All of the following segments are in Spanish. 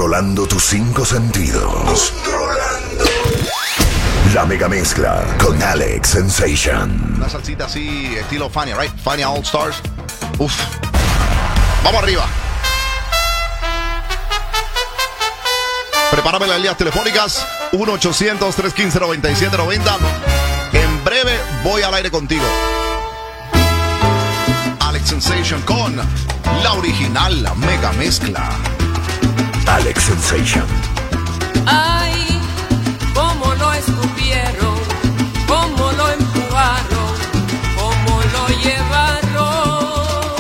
Controlando tus 5 sentidos. La mega mezcla con Alex Sensation. Una salsita así, estilo Fania, right? Fania All Stars. Uf. Vamos arriba. Prepárame las líneas telefónicas. 1-800-315-9790. En breve voy al aire contigo. Alex Sensation con la original, la mega mezcla. Alex Sensation. Ay, cómo lo escupieron, cómo lo empujaron, cómo lo llevaron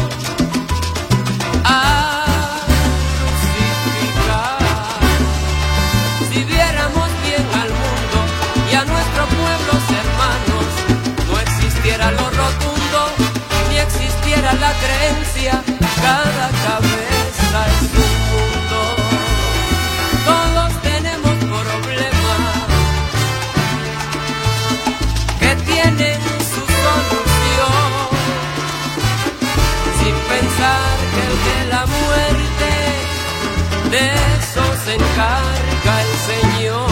a crucificar. Si viéramos bien al mundo y a nuestros pueblos hermanos, no existiera lo rotundo, ni existiera la creencia, cada cabeza es un mundo. Todos tenemos problemas que tienen su solución, sin pensar que el de la muerte, de eso se encarga el Señor.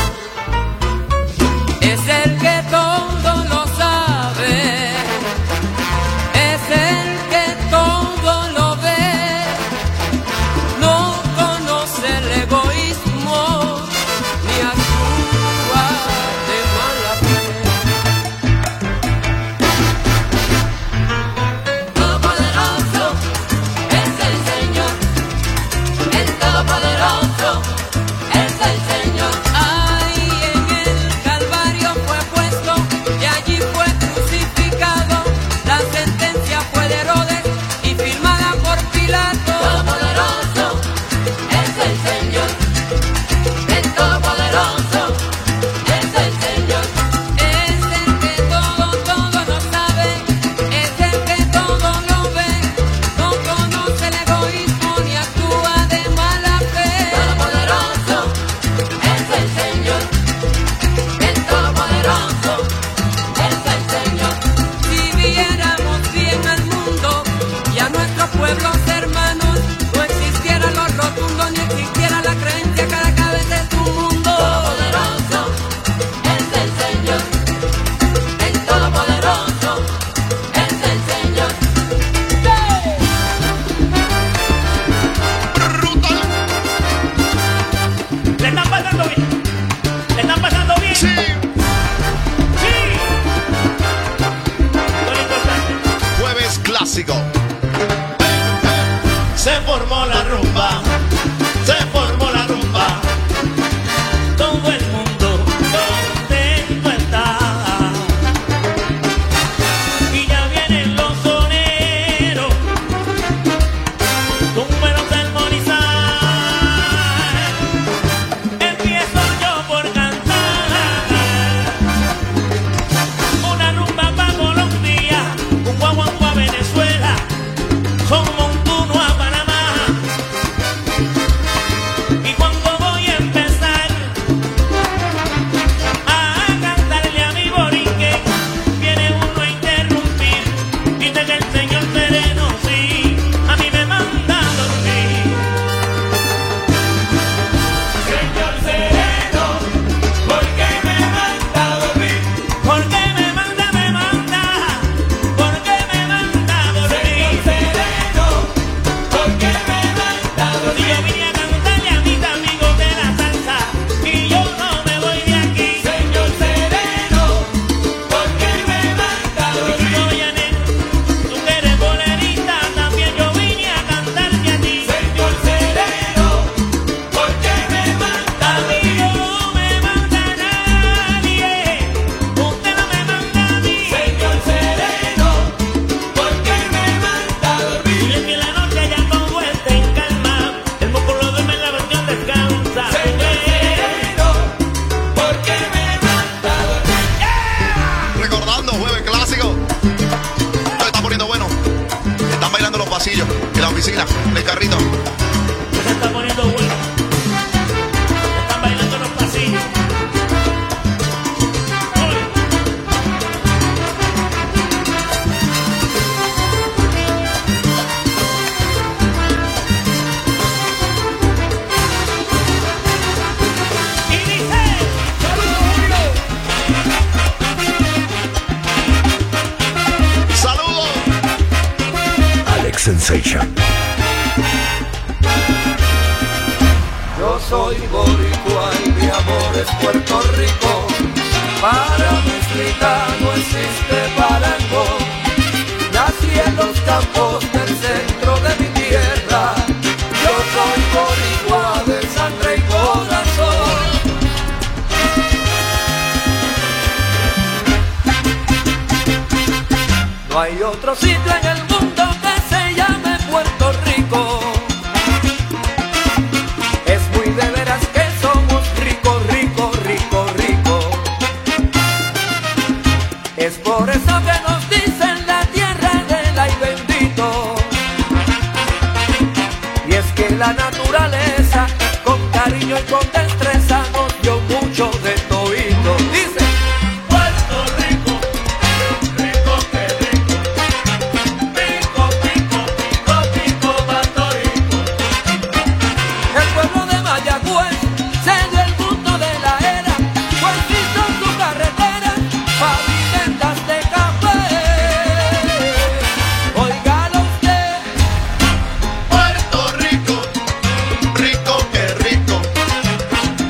Es el que todo lo sabe, es el que todo lo ve, no conoce el egoísmo ni actúa de mala fe. Todopoderoso es el Señor, el Todopoderoso es el Señor. soy boricua y mi amor es Puerto Rico. Para mí no existe parangón. Nací en los campos del centro de mi tierra. Yo soy boricua de sangre y corazón. No hay otro sitio en el mundo que se llame Puerto Rico. Es muy de veras que somos rico, rico, rico, rico. Es por eso que nos dicen la tierra del ay bendito. Y es que la naturaleza con cariño y con destreza nos dio mucho de todito. Dice Puerto Rico, rico que rico, pico, pico, pico, pico, Puerto Rico. El pueblo de Mayagüez se dio el punto de la era, pues hizo su carretera pavimentas de café. Óigalo usted, Puerto Rico, rico que rico,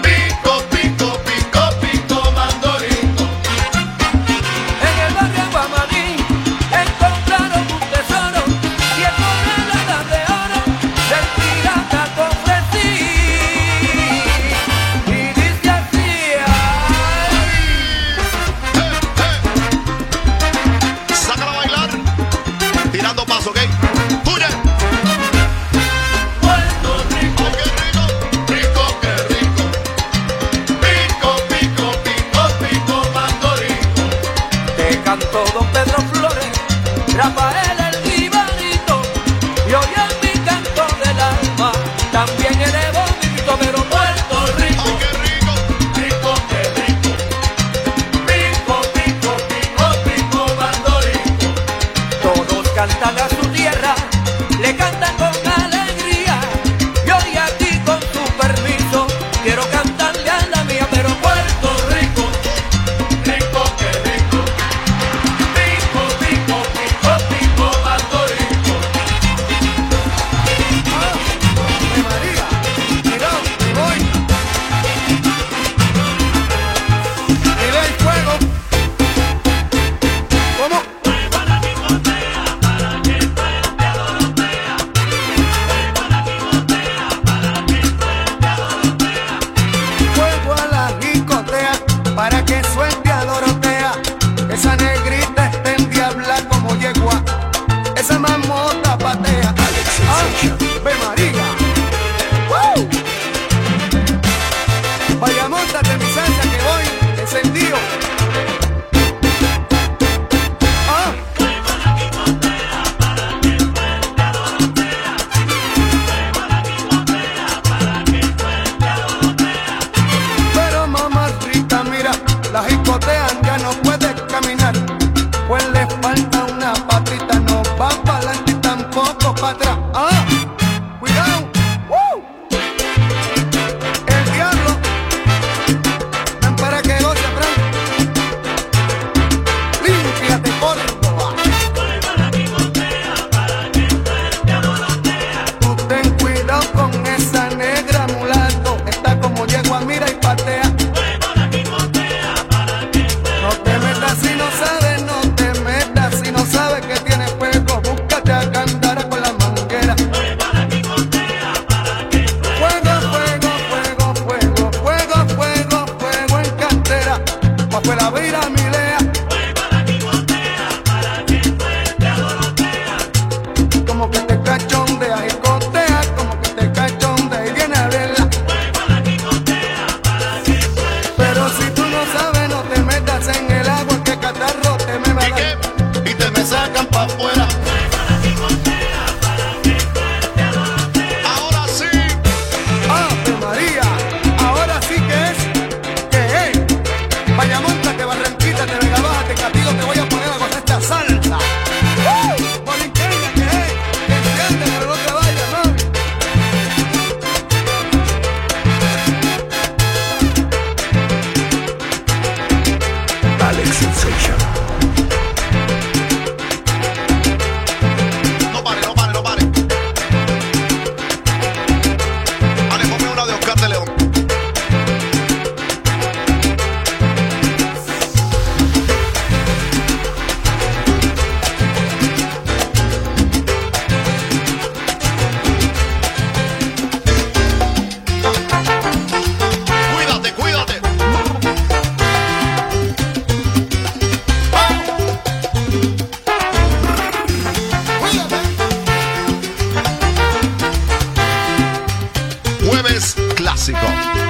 Jueves clásico.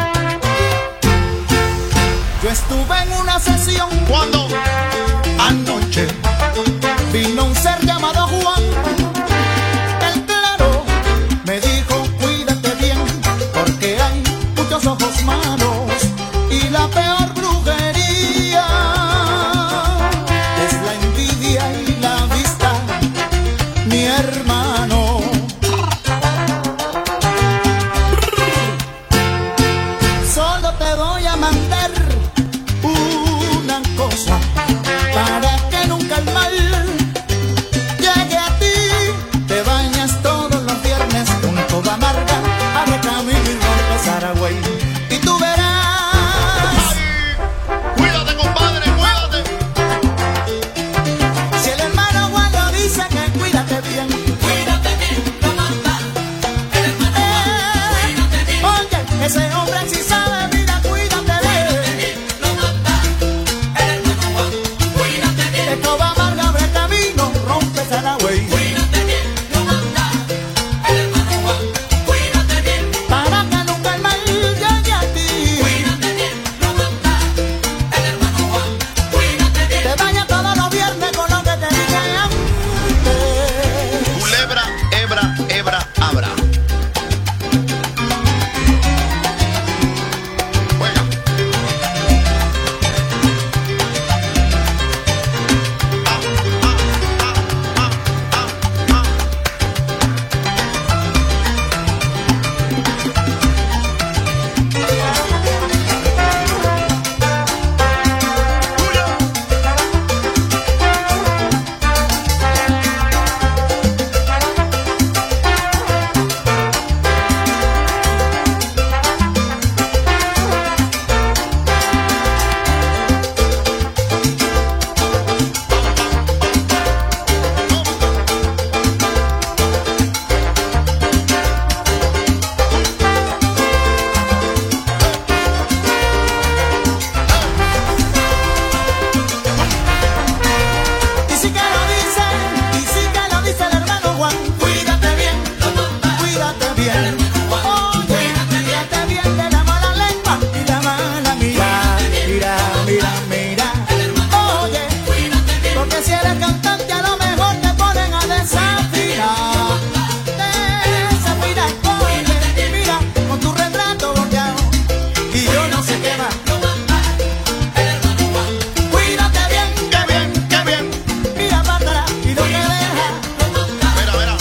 Yo estuve en una sesión ¿Cuándo? anoche. Vino un ser llamado Juan. Él claro me dijo, cuídate bien, porque hay muchos ojos malos y la peor brujería es la envidia y la vista, mi hermano. Solo te voy a mandar una cosa para que nunca el mal llegue a ti. Te bañas todos los viernes junto a Amarga, abre camino y rompe Saragüey, y tú verás. Cuídate, compadre, cuídate. Si el hermano Juan lo dice, que cuídate bien. Cuídate bien, lo manda el hermano Juan. Cuídate bien, Oye, ese hombre sí sabe, mira, cuídate bien. lo manda el hermano Juan. Cuídate bien, Esto va Amarga, abre camino, rompe Saragüey, cuídate bien, lo manda el hermano Juan. Cuídate bien, para que nunca el mal llegue a ti. cuídate bien, lo manda el hermano Juan. Cuídate bien. Te bañas todos los viernes con lo que te dije antes. Culebra, hebra, hebra, abra. Juega. Y sí que lo dice el hermano Juan. Cuídate bien, cuídate bien. Oye, cuídate bien de la mala lengua y la mala mira. Mira. Oye, porque si eres cantante a lo mejor te ponen a desafinar. Desafinar, oye, mira, con tu retrato volteado y yo no sé qué más. Cuídate bien, ¡Qué bien, qué bien! mira para atrás y lo que deja. Mira, mira.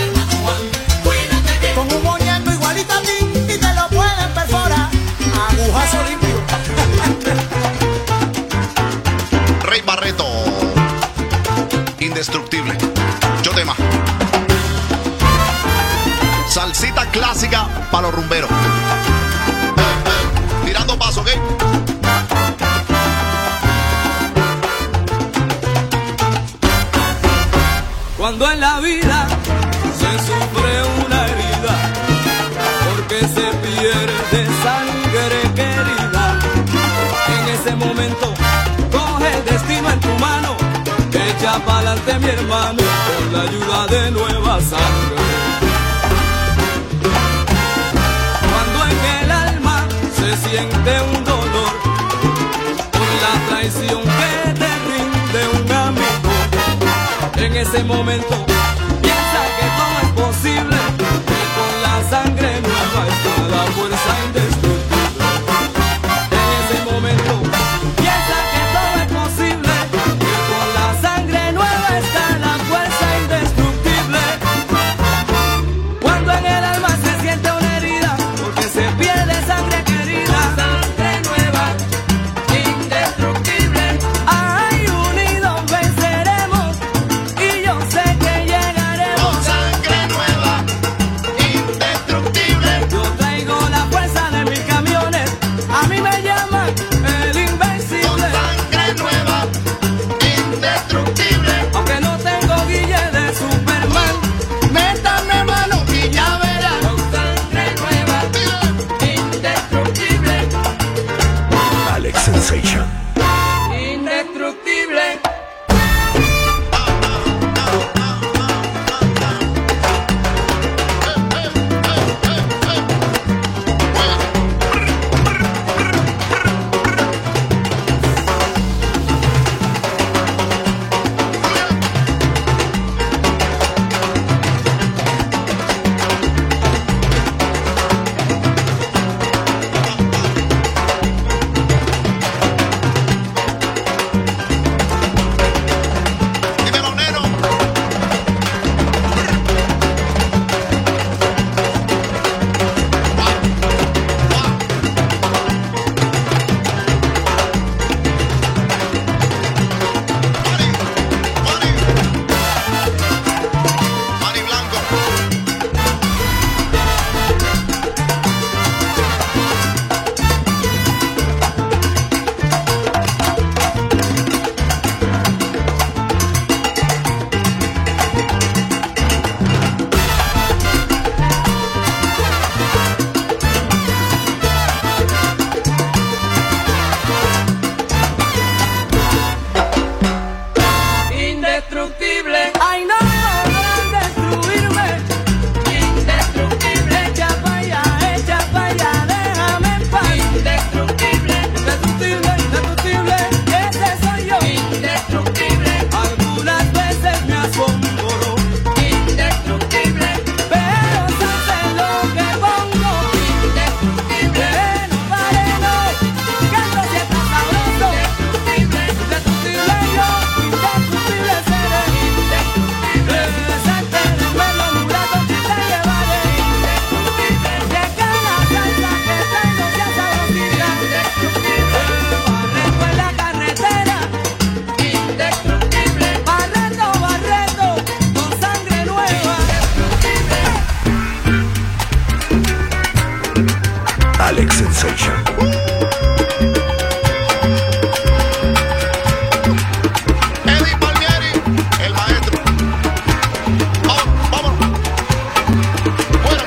Con un muñeco igualito a ti y te lo pueden perforar. Agujazo limpio. Rey Barreto. Indestructible. Yo tema. Salsita clásica para los rumberos. Tirando paso, ¿ok? Cuando en la vida se sufre una herida, porque se pierde sangre querida, en ese momento coge el destino en tu mano, echa pa'lante mi hermano, con la ayuda de nueva sangre. Cuando en el alma se siente un dolor, por la traición que te rinde un amigo, en ese momento piensa que todo es posible, que con la sangre nueva está la fuerza indestructible. En ese momento piensa que todo es posible, que con la sangre nueva está la fuerza indestructible. Cuando en el alma se siente una herida, porque se pierde sangre querida, sangre nueva, indestructible. Ay, unidos venceremos, y yo sé que Sensation. Eddie Palmieri, el maestro. Vamos, vámonos. Bueno.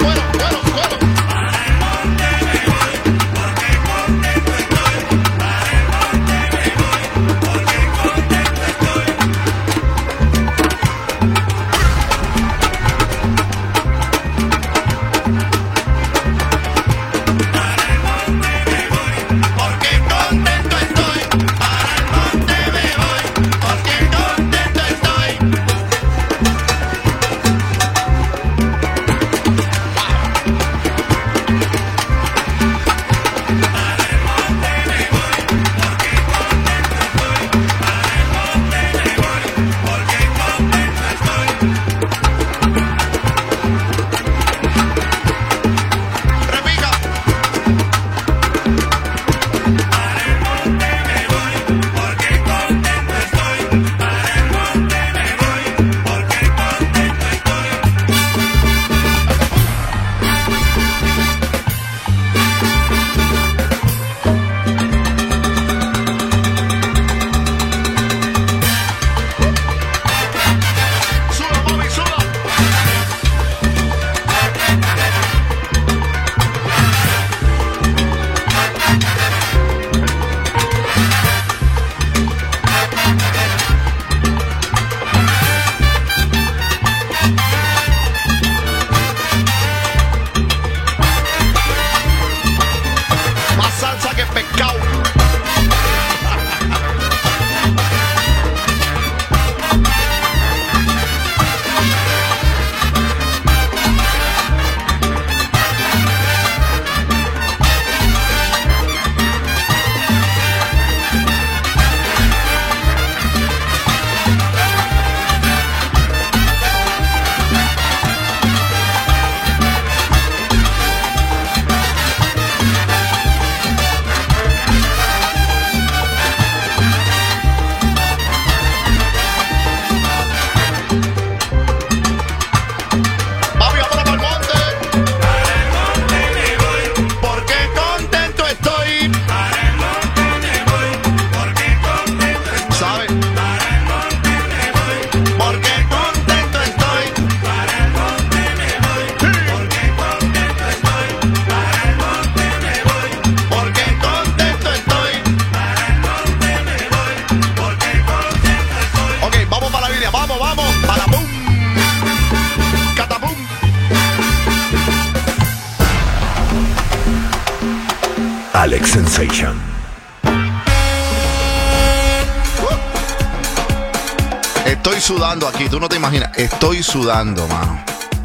Alex Sensation. Estoy sudando aquí, tú no te imaginas. Estoy sudando, mano.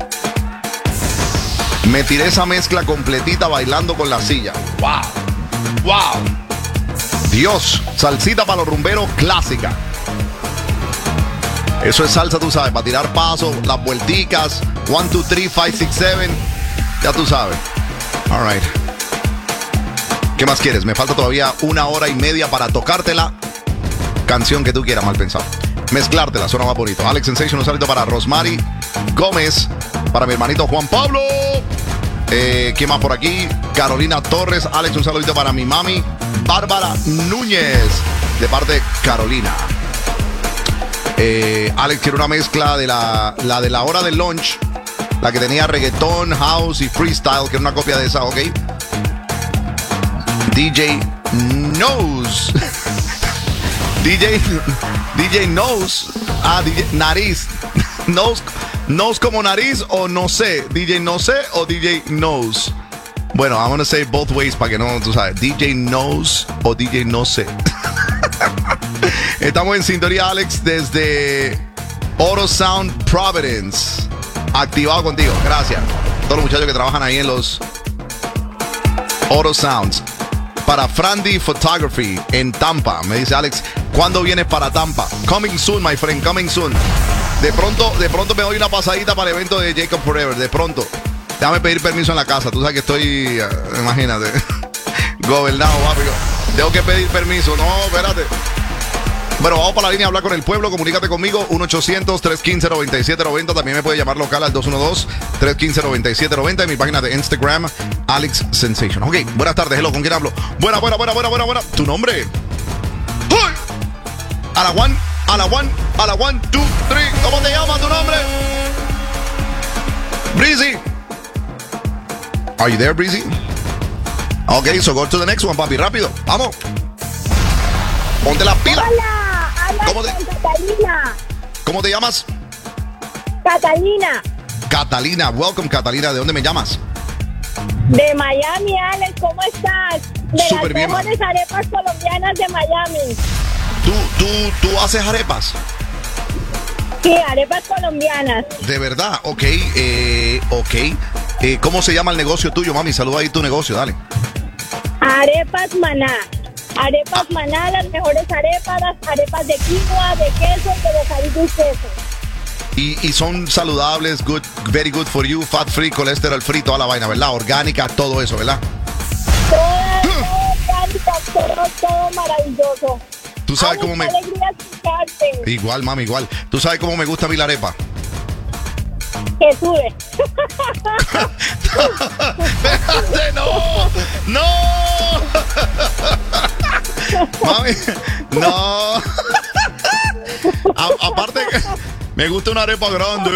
Me tiré esa mezcla completita bailando con la silla. ¡Wow! ¡Wow! Dios, salsita para los rumberos clásica. Eso es salsa, tú sabes, para tirar pasos, las vuelticas. 1, 2, 3, 5, 6, 7. Ya tú sabes. All right. ¿Qué más quieres? Me falta todavía 1 hora y media para tocarte la canción que tú quieras, mal pensado. Mezclártela, suena más bonito. Alex Sensation, un saludito para Rosmary Gómez, para mi hermanito Juan Pablo. ¿Quién más por aquí? Carolina Torres. Alex, un saludito para mi mami Bárbara Núñez, de parte de Carolina. Alex quiere una mezcla de la de la hora del lunch, la que tenía reggaetón, house y freestyle, que era una copia de esa, ¿ok? DJ Knows. DJ Knows. DJ Nariz. Knows como nariz o no sé. DJ no sé o DJ Knows. Bueno, I'm gonna say both ways para que no, tú sabes. DJ Knows o DJ no sé. Estamos en sintonía, Alex, desde Auto Sound Providence. Activado contigo, gracias. Todos los muchachos que trabajan ahí en los Auto Sounds. Para Frandy Photography en Tampa. Me dice Alex, ¿cuándo vienes para Tampa? Coming soon, my friend, coming soon. De pronto me doy una pasadita para el evento de Jacob Forever. De pronto. Déjame pedir permiso en la casa. Tú sabes que estoy, imagínate, gobernado, papi. Tengo que pedir permiso. No, espérate. Bueno, vamos para la línea a hablar con el pueblo. Comunícate conmigo, 1-800-315-9790. También me puede llamar local al 212-315-9790. En mi página de Instagram, Alex Sensation. Ok, buenas tardes. Hello, ¿con quién hablo? Buena. ¿Tu nombre? ¡Uy! A la one, 2, 3. ¿Cómo te llamas tu nombre? Breezy. Are you there, Breezy? Ok, so go to the next one, papi. Rápido. Vamos. Ponte las pilas. Hola, habla ¿Cómo con te- Catalina. ¿Cómo te llamas? Catalina, Catalina. Welcome, Catalina. ¿De dónde me llamas? de Miami, Alex, ¿cómo estás? De Súper las bien, mejores arepas colombianas de Miami. ¿Tú haces arepas? Sí, arepas colombianas. De verdad, ok. ¿Cómo se llama el negocio tuyo, mami? Saluda ahí tu negocio, dale. Arepas Maná. Arepas Maná, las mejores arepas, las arepas de quinoa, de queso y de bocadillo y queso. Y son saludables, good, very good for you, fat free, colesterol free, toda la vaina, ¿verdad? Orgánica, todo eso, ¿verdad? Todo maravilloso. Tú sabes Alex, cómo me... qué alegría escucharte. Igual, mami, igual. Tú sabes cómo me gusta a mí la arepa. Que sube. ¡Espérate, no! ¡No! Mami, no. Aparte, me gusta una arepa grande.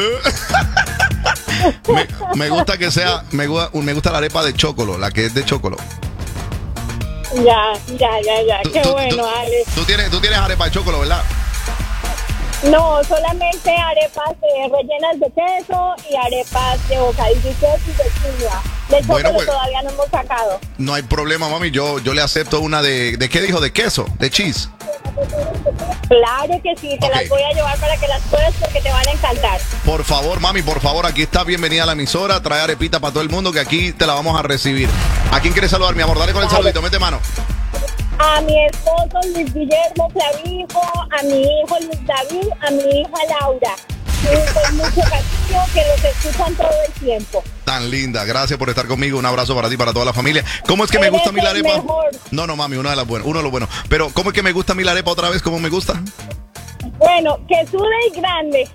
Me gusta que sea, me gusta la arepa de chocolo, la que es de chocolo. Ya. Qué Tú- bueno, Alex. Tú tienes arepa de chocolo, ¿verdad? No, solamente arepas rellenas de queso y arepas de bocadillo y queso y de quinoa. De Bueno, chocolo pues. todavía no hemos sacado. No hay problema, mami. Yo le acepto una ¿de qué dijo? De queso, de cheese. Claro que sí, te Ok. las voy a llevar para que las pruebes porque te van a encantar. Por favor, mami, por favor, aquí está bienvenida a la emisora. Trae arepita para todo el mundo que aquí te la vamos a recibir. ¿A quién quieres saludar, mi amor? Dale con el saludito, mete mano. A mi esposo Luis Guillermo Clavijo, a mi hijo Luis David, a mi hija Laura. Y con mucho cariño que los escuchan todo el tiempo. Tan linda, gracias por estar conmigo. Un abrazo para ti, para toda la familia. ¿Cómo es que me Eres gusta a mí la el arepa? mejor. No, mami, uno de los buenos. Pero, ¿cómo es que me gusta a mí la arepa otra vez? ¿Cómo me gusta? Bueno, que sube y grande.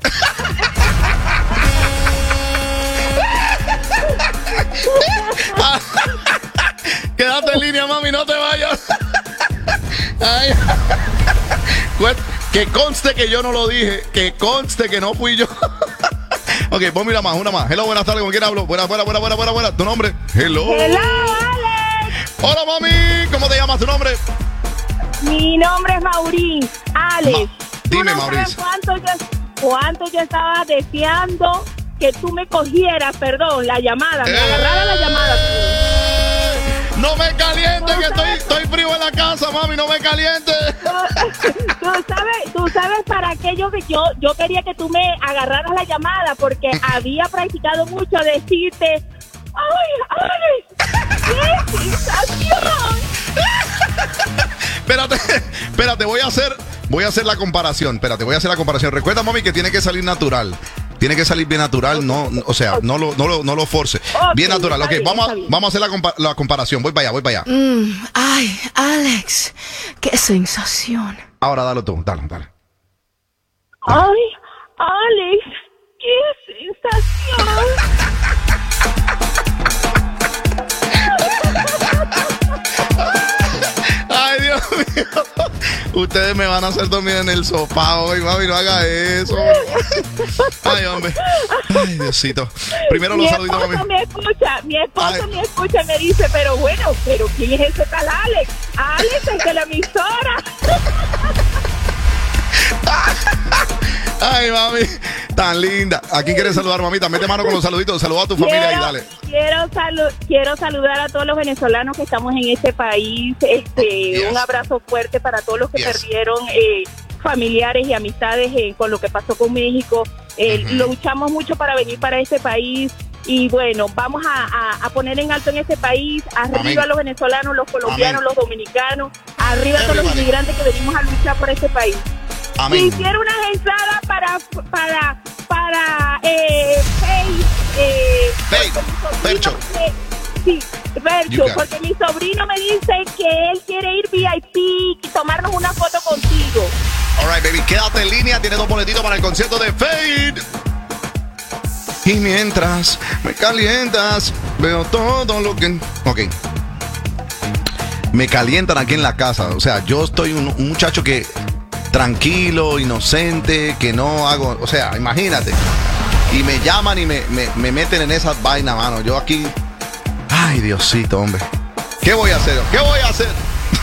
Quédate en línea, mami, no te vayas. Ay. Que conste que yo no lo dije. Que conste que no fui yo. Ok, pues mira más, una más. Hello, buenas tardes, ¿con quién hablo? Buena. ¿Tu nombre? Hello. Hello, Alex. Hola, mami. ¿Cómo te llamas? ¿Tu nombre? Mi nombre es Maurice. Alex. Dime, ¿tú no Maurice. sabes cuánto yo estaba deseando que tú me cogieras, perdón, la llamada, me agarrara la llamada. No me calientes, que estoy frío en la casa, mami, no me calientes. Tú sabes para qué yo quería que tú me agarraras la llamada, porque había practicado mucho decirte, ¡ay, qué sensación! Espérate, voy a hacer la comparación. Recuerda, mami, que tiene que salir natural. Tiene que salir bien natural, no lo force. Ok, Bien natural. está Ok, bien, vamos está bien. a hacer la comparación. Voy para allá. Ay, Alex, qué sensación. Ahora dale tú, dale. ¡Ay, Alex! ¡Qué sensación! Ay, Dios mío. Ustedes me van a hacer dormir en el sofá hoy, mami, no haga eso. Ay, hombre. Ay, Diosito. Primero los saluditos, mami. Mi esposo Ay. me escucha y me dice, pero ¿quién es ese tal Alex? Alex, el de la emisora. Ay, mami, tan linda. ¿A quién quieres saludar, mamita? Mete mano con los saluditos. Saluda a tu familia y dale. Quiero saludar a todos los venezolanos que estamos en este país. Yes. Un abrazo fuerte para todos los que Yes. perdieron familiares y amistades con lo que pasó con México. Luchamos mucho para venir para este país. Y bueno, vamos a poner en alto en este país, arriba Amén. los venezolanos, los colombianos, Amén. los dominicanos, arriba todos los Everybody. inmigrantes que venimos a luchar por este país. Amén. Quisiera unas entradas para Fercho. Sí, You Fercho, got porque mi sobrino me dice que él quiere ir VIP y tomarnos una foto contigo. All right, baby, quédate en línea. Tienes 2 boletitos para el concierto de Fade. Y mientras me calientas, veo todo lo que... Ok. Me calientan aquí en la casa. O sea, yo estoy un muchacho que... tranquilo, inocente, que no hago... O sea, imagínate. Y me llaman y me meten en esas vainas, mano. Yo aquí... Ay, Diosito, hombre. ¿Qué voy a hacer? ¿Qué voy a hacer?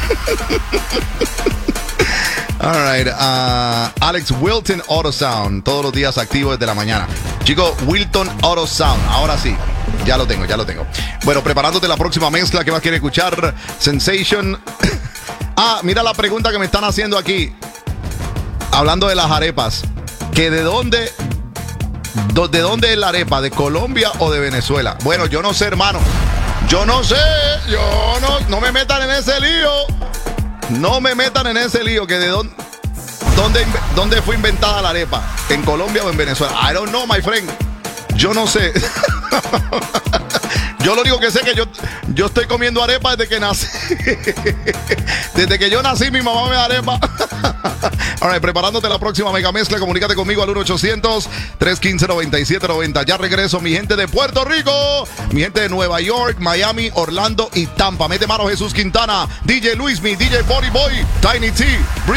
All right. Alex Wilton Auto Sound. Todos los días activo desde la mañana. Chicos, Wilton Auto Sound. Ahora sí. Ya lo tengo. Bueno, preparándote la próxima mezcla. ¿Qué más quiere escuchar? Sensation. Mira la pregunta que me están haciendo aquí. Hablando de las arepas. ¿Que de dónde es la arepa? ¿De Colombia o de Venezuela? Bueno, yo no sé, hermano. Yo no sé. No me metan en ese lío. No me metan en ese lío. Que de dónde fue inventada la arepa. ¿En Colombia o en Venezuela? I don't know, my friend. Yo no sé. Yo lo único que sé es que yo estoy comiendo arepa desde que nací. Desde que yo nací, mi mamá me da arepa. All right, preparándote la próxima mega mezcla. Comunícate conmigo al 1-800-315-9790. Ya regreso, mi gente de Puerto Rico, mi gente de Nueva York, Miami, Orlando y Tampa. Mete mano Jesús Quintana, DJ Luismi, DJ Body Boy, Tiny T.